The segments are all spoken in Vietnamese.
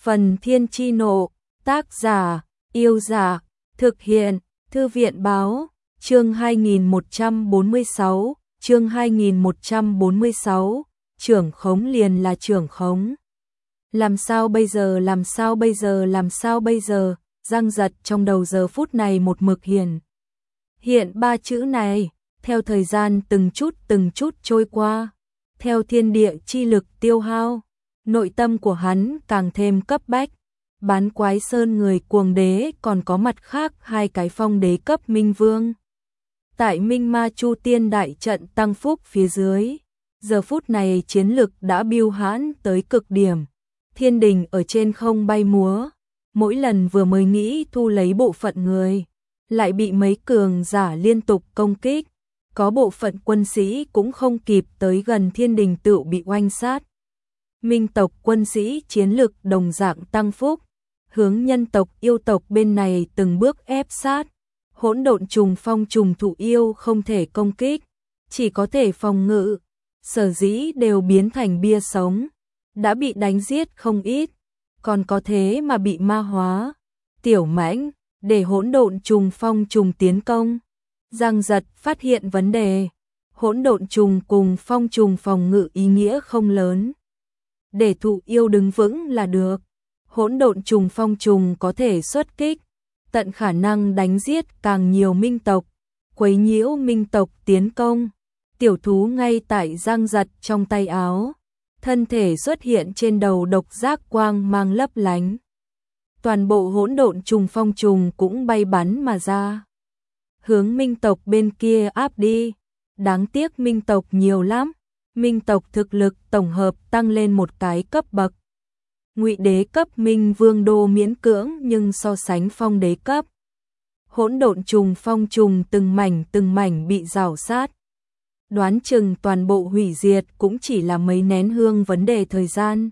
Phần Thiên Chi Nộ, tác giả, Yêu Giả, thực hiện, Thư viện Báo, chương 2146, chương 2146, trưởng khống liền là trưởng khống. Làm sao bây giờ, làm sao bây giờ, làm sao bây giờ, Giang Giật trong đầu giờ phút này một mực hiện ba chữ này, theo thời gian từng chút trôi qua, theo thiên địa chi lực tiêu hao, nội tâm của hắn càng thêm cấp bách. Bán Quái Sơn người cuồng đế còn có mặt khác hai cái phong đế cấp minh vương. Tại Minh Ma Chu Tiên đại trận tăng phúc phía dưới, giờ phút này chiến lực đã biêu hãn tới cực điểm. Thiên đình ở trên không bay múa, mỗi lần vừa mới nghĩ thu lấy bộ phận người, lại bị mấy cường giả liên tục công kích. Có bộ phận quân sĩ cũng không kịp tới gần thiên đình tựu bị oanh sát. Minh tộc quân sĩ chiến lực đồng dạng tăng phúc, hướng nhân tộc yêu tộc bên này từng bước ép sát. Hỗn độn trùng phong trùng thụ yêu không thể công kích, chỉ có thể phòng ngự, sở dĩ đều biến thành bia sống, đã bị đánh giết không ít, còn có thế mà bị ma hóa. Tiểu Mãnh, để hỗn độn trùng phong trùng tiến công. Giang Giật phát hiện vấn đề, hỗn độn trùng cùng phong trùng phòng ngự ý nghĩa không lớn. Để thụ yêu đứng vững là được. Hỗn độn trùng phong trùng có thể xuất kích, tận khả năng đánh giết càng nhiều minh tộc, quấy nhiễu minh tộc tiến công. Tiểu thú ngay tại Giang Giật trong tay áo, thân thể xuất hiện trên đầu độc giác quang mang lấp lánh. Toàn bộ hỗn độn trùng phong trùng cũng bay bắn mà ra, hướng minh tộc bên kia áp đi. Đáng tiếc minh tộc nhiều lắm, minh tộc thực lực tổng hợp tăng lên một cái cấp bậc. Ngụy đế cấp minh vương đô miễn cưỡng, nhưng so sánh phong đế cấp, hỗn độn trùng phong trùng từng mảnh bị rào sát. Đoán chừng toàn bộ hủy diệt cũng chỉ là mấy nén hương vấn đề thời gian.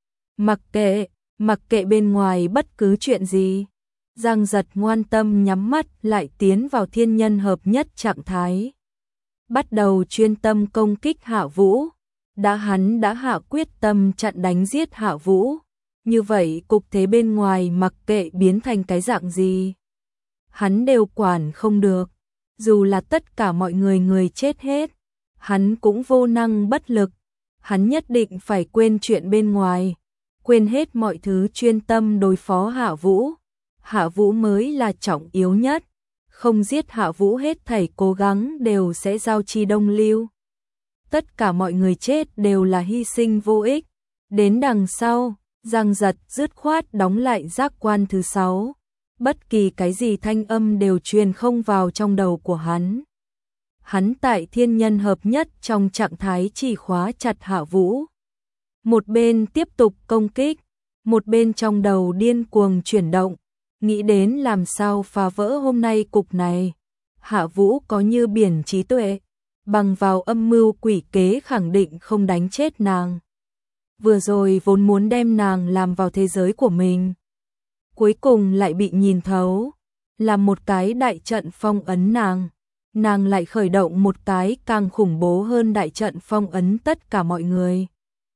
Mặc kệ bên ngoài bất cứ chuyện gì, Giang Giật ngoan tâm nhắm mắt lại tiến vào thiên nhân hợp nhất trạng thái. Bắt đầu chuyên tâm công kích Hạ Vũ. Hắn đã hạ quyết tâm chặn đánh giết Hạ Vũ. Như vậy cục thế bên ngoài mặc kệ biến thành cái dạng gì, hắn đều quản không được. Dù là tất cả mọi người chết hết, hắn cũng vô năng bất lực. Hắn nhất định phải quên chuyện bên ngoài, quên hết mọi thứ, chuyên tâm đối phó Hạ Vũ. Hạ Vũ mới là trọng yếu nhất, không giết Hạ Vũ hết thảy cố gắng đều sẽ giao chi đông lưu. Tất cả mọi người chết đều là hy sinh vô ích. Đến đằng sau, Giang Giật dứt khoát đóng lại giác quan thứ 6. Bất kỳ cái gì thanh âm đều truyền không vào trong đầu của hắn. Hắn tại thiên nhân hợp nhất trong trạng thái chỉ khóa chặt Hạ Vũ. Một bên tiếp tục công kích, một bên trong đầu điên cuồng chuyển động, nghĩ đến làm sao phá vỡ hôm nay cục này. Hạ Vũ có như biển trí tuệ, bằng vào âm mưu quỷ kế khẳng định không đánh chết nàng. Vừa rồi vốn muốn đem nàng làm vào thế giới của mình, cuối cùng lại bị nhìn thấu, làm một cái đại trận phong ấn nàng. Nàng lại khởi động một cái càng khủng bố hơn đại trận phong ấn tất cả mọi người.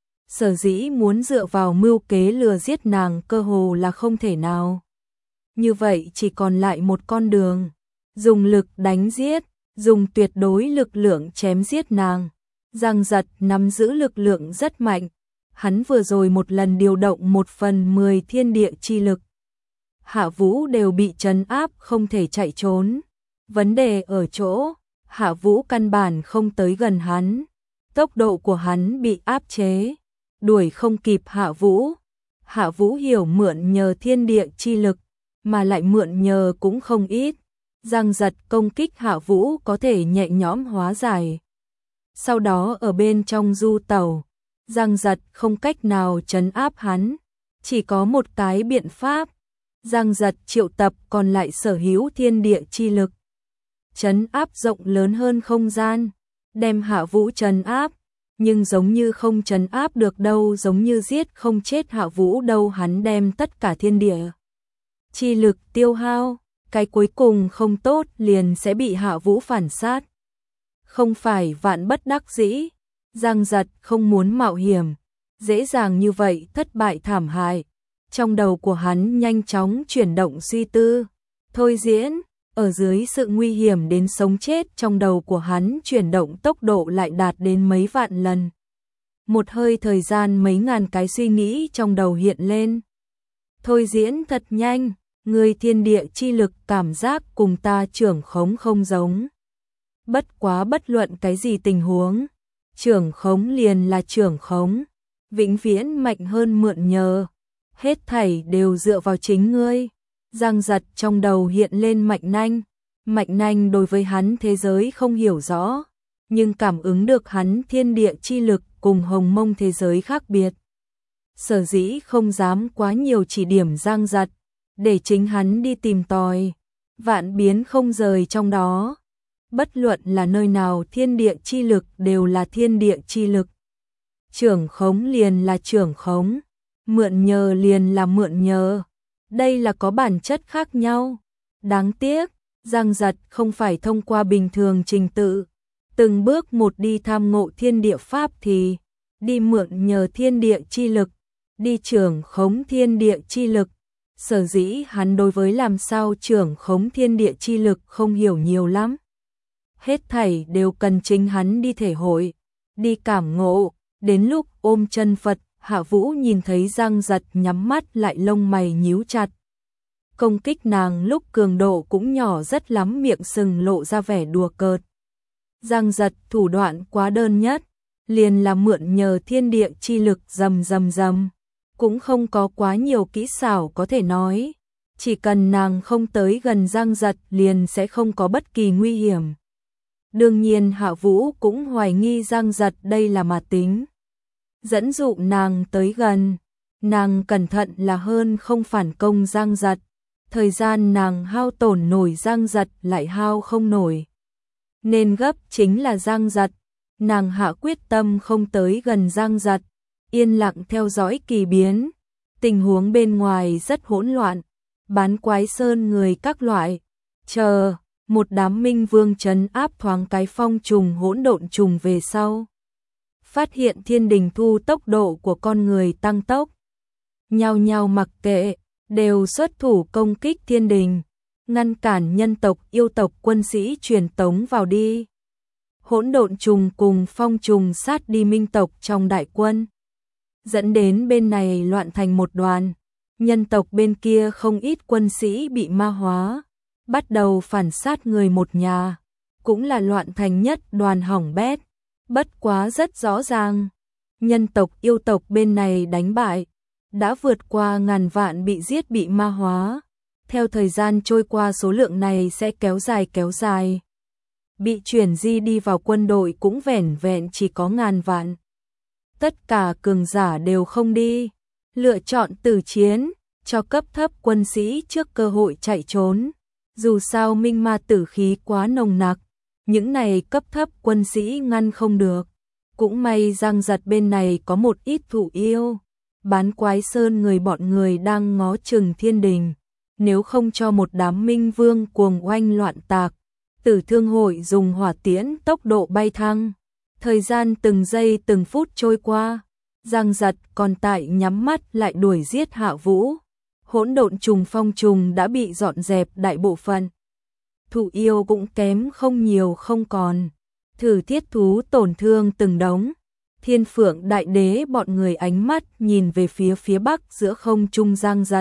Sở dĩ muốn dựa vào mưu kế lừa giết nàng cơ hồ là không thể nào. Như vậy chỉ còn lại một con đường, dùng lực đánh giết, dùng tuyệt đối lực lượng chém giết nàng. Giang Giật nắm giữ lực lượng rất mạnh, hắn vừa rồi một lần điều động 1/10 thiên địa chi lực. Hạ Vũ đều bị trấn áp không thể chạy trốn. Vấn đề ở chỗ, Hạ Vũ căn bản không tới gần hắn. Tốc độ của hắn bị áp chế, đuổi không kịp Hạ Vũ. Hạ Vũ hiểu mượn nhờ thiên địa chi lực, mà lại mượn nhờ cũng không ít. Giang Giật công kích Hạ Vũ có thể nhẹ nhõm hóa giải. Sau đó ở bên trong du tẩu, Giang Giật không cách nào trấn áp hắn, chỉ có một cái biện pháp. Giang Giật triệu tập còn lại sở hữu thiên địa chi lực, trấn áp rộng lớn hơn không gian, đem Hạ Vũ trấn áp, nhưng giống như không trấn áp được đâu, giống như giết không chết Hạ Vũ đâu. Hắn đem tất cả thiên địa chi lực tiêu hao, cái cuối cùng không tốt liền sẽ bị Hạ Vũ phản sát. Không phải vạn bất đắc dĩ, Giang Giật không muốn mạo hiểm, dễ dàng như vậy thất bại thảm hại. Trong đầu của hắn nhanh chóng chuyển động suy tư. Thôi diễn, ở dưới sự nguy hiểm đến sống chết trong đầu của hắn chuyển động tốc độ lại đạt đến mấy vạn lần. Một hơi thời gian mấy ngàn cái suy nghĩ trong đầu hiện lên. Thôi diễn thật nhanh, người thiên địa chi lực cảm giác cùng ta trưởng khống không giống. Bất quá bất luận cái gì tình huống, trưởng khống liền là trưởng khống, vĩnh viễn mạnh hơn mượn nhờ. Hết thảy đều dựa vào chính ngươi. Giang Giật trong đầu hiện lên Mạnh Nanh đối với hắn thế giới không hiểu rõ, nhưng cảm ứng được hắn thiên địa chi lực cùng hồng mông thế giới khác biệt. Sở dĩ không dám quá nhiều chỉ điểm Giang Giật, để chính hắn đi tìm tòi, vạn biến không rời trong đó. Bất luận là nơi nào thiên địa chi lực đều là thiên địa chi lực. Trưởng khống liền là trưởng khống, mượn nhờ liền là mượn nhờ. Đây là có bản chất khác nhau. Đáng tiếc, Giang Giật không phải thông qua bình thường trình tự, từng bước một đi tham ngộ thiên địa pháp thì đi mượn nhờ thiên địa chi lực, đi trưởng khống thiên địa chi lực. Sở dĩ hắn đối với làm sao trưởng khống thiên địa chi lực không hiểu nhiều lắm. Hết thảy đều cần chính hắn đi thể hội, đi cảm ngộ. Đến lúc ôm chân Phật, Hạ Vũ nhìn thấy Giang Giật nhắm mắt lại lông mày nhíu chặt. Công kích nàng lúc cường độ cũng nhỏ rất lắm, miệng sừng lộ ra vẻ đùa cợt. Giang Giật thủ đoạn quá đơn nhất, liền là mượn nhờ thiên địa chi lực rầm rầm rầm, cũng không có quá nhiều kỹ xảo có thể nói. Chỉ cần nàng không tới gần Giang Giật liền sẽ không có bất kỳ nguy hiểm. Đương nhiên Hạ Vũ cũng hoài nghi Giang Giật đây là mà tính. Dẫn dụ nàng tới gần, nàng cẩn thận là hơn không phản công Giang Giật. Thời gian nàng hao tổn nổi Giang Giật lại hao không nổi. Nên gấp chính là Giang Giật, nàng hạ quyết tâm không tới gần Giang Giật, yên lặng theo dõi kỳ biến. Tình huống bên ngoài rất hỗn loạn, bán quái sơn người các loại. Chờ, một đám minh vương trấn áp thoáng cái phong trùng hỗn độn trùng về sau. Phát hiện thiên đình thu tốc độ của con người tăng tốc. Nhao nhao mặc kệ, đều xuất thủ công kích thiên đình, ngăn cản nhân tộc yêu tộc quân sĩ truyền tống vào đi. Hỗn độn trùng cùng phong trùng sát đi minh tộc trong đại quân, dẫn đến bên này loạn thành một đoàn. Nhân tộc bên kia không ít quân sĩ bị ma hóa, bắt đầu phản sát người một nhà, cũng là loạn thành nhất đoàn hỏng bét. Bất quá rất rõ ràng, nhân tộc yêu tộc bên này đánh bại, đã vượt qua ngàn vạn bị giết bị ma hóa. Theo thời gian trôi qua số lượng này sẽ kéo dài. Bị chuyển di đi vào quân đội cũng vẻn vẹn chỉ có ngàn vạn. Tất cả cường giả đều không đi, lựa chọn tử chiến, cho cấp thấp quân sĩ trước cơ hội chạy trốn. Dù sao minh ma tử khí quá nồng nặc, những này cấp thấp quân sĩ ngăn không được. Cũng may Giang Giật bên này có một ít thủ yêu. Bán quái sơn người bọn người đang ngó chừng thiên đình, nếu không cho một đám minh vương cuồng oanh loạn tạc, Tử Thương hội dùng hỏa tiễn tốc độ bay thăng. Thời gian từng giây từng phút trôi qua, Giang Giật còn tại nhắm mắt lại đuổi giết Hạ Vũ. Hỗn độn trùng phong trùng đã bị dọn dẹp đại bộ phận. Thủ yêu cũng kém không nhiều không còn. Thử thiết thú tổn thương từng đống. Thiên Phượng Đại Đế bọn người ánh mắt nhìn về phía bắc giữa không trung Giang Giật.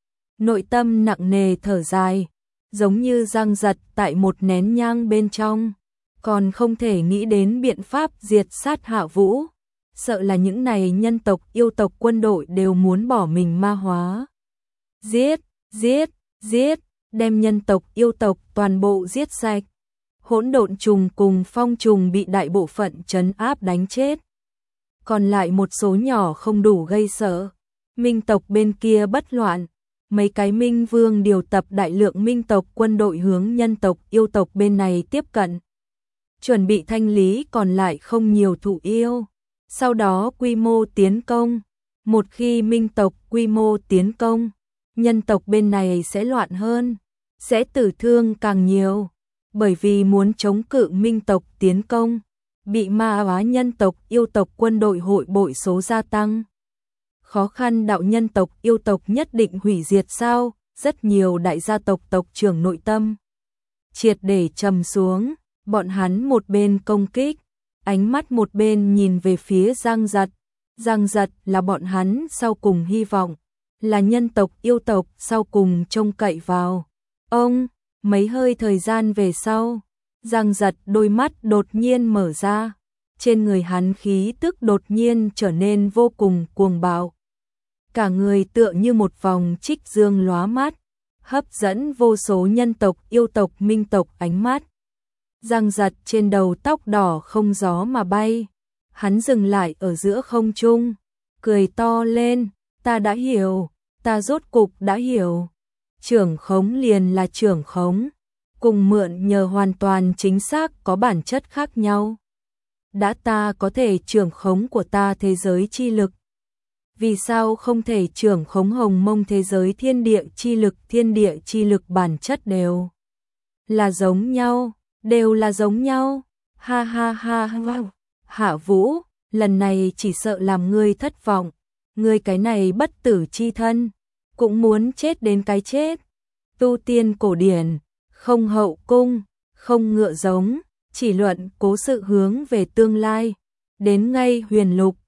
Nội tâm nặng nề thở dài, giống như Giang Giật tại một nén nhang bên trong, còn không thể nghĩ đến biện pháp diệt sát Hạ Vũ. Sợ là những này nhân tộc yêu tộc quân đội đều muốn bỏ mình ma hóa. Giết, đem nhân tộc yêu tộc toàn bộ giết sạch. Hỗn độn trùng cùng phong trùng bị đại bộ phận trấn áp đánh chết. Còn lại một số nhỏ không đủ gây sợ. Minh tộc bên kia bất loạn, mấy cái minh vương điều tập đại lượng minh tộc quân đội hướng nhân tộc yêu tộc bên này tiếp cận. Chuẩn bị thanh lý còn lại không nhiều thủ yêu. Sau đó quy mô tiến công. Một khi minh tộc quy mô tiến công, nhân tộc bên này sẽ loạn hơn, sẽ tử thương càng nhiều. Bởi vì muốn chống cự minh tộc tiến công, bị ma hóa nhân tộc yêu tộc quân đội hội bội số gia tăng. Khó khăn đạo nhân tộc yêu tộc nhất định hủy diệt sao? Rất nhiều đại gia tộc tộc trưởng nội tâm triệt để trầm xuống, bọn hắn một bên công kích, ánh mắt một bên nhìn về phía Giang Giật. Giang Giật là bọn hắn sau cùng hy vọng, là nhân tộc yêu tộc sau cùng trông cậy vào. Ông, mấy hơi thời gian về sau, Giang Giật đôi mắt đột nhiên mở ra, trên người hắn khí tức đột nhiên trở nên vô cùng cuồng bạo. Cả người tựa như một vòng trích dương lóa mắt, hấp dẫn vô số nhân tộc yêu tộc minh tộc ánh mắt. Giang Giật trên đầu tóc đỏ không gió mà bay, hắn dừng lại ở giữa không trung, cười to lên, ta đã hiểu, ta rốt cục đã hiểu. Trưởng khống liền là trưởng khống, cùng mượn nhờ hoàn toàn chính xác có bản chất khác nhau. Đã ta có thể trưởng khống của ta thế giới chi lực, vì sao không thể trưởng khống hồng mông thế giới thiên địa chi lực? Thiên địa chi lực bản chất đều là giống nhau, đều là giống nhau. Ha ha ha ha. Hạ Vũ, lần này chỉ sợ làm ngươi thất vọng, ngươi cái này bất tử chi thân, cũng muốn chết đến cái chết. Tu tiên cổ điển, không hậu cung, không ngựa giống, chỉ luận cố sự hướng về tương lai, đến ngay huyền lục,